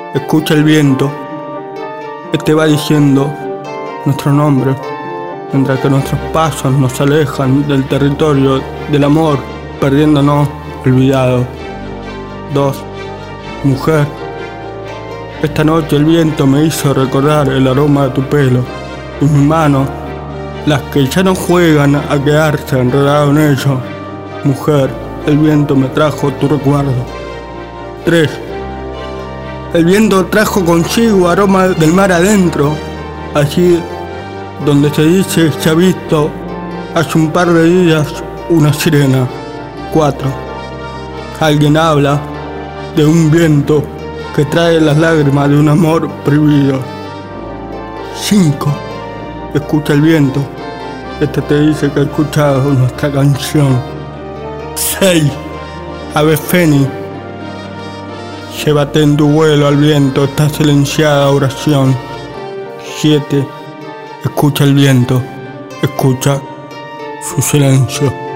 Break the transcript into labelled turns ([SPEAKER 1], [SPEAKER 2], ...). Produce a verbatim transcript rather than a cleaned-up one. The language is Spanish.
[SPEAKER 1] Escucha el viento que te va diciendo nuestro nombre, mientras que nuestros pasos nos alejan del territorio del amor, perdiéndonos olvidados. Dos. Mujer, esta noche el viento me hizo recordar el aroma de tu pelo y mis manos, las que ya no juegan a quedarse enredado en ello. Mujer, el viento me trajo tu recuerdo. Tres. El viento trajo consigo aroma del mar adentro, allí donde se dice se ha visto hace un par de días una sirena. Cuatro. Alguien habla de un viento que trae las lágrimas de un amor prohibido. Cinco. Escucha el viento, este te dice que ha escuchado nuestra canción. Seis. Ave fénix, llévate en tu vuelo al viento esta silenciada oración. Siete. Escucha el viento, escucha su silencio.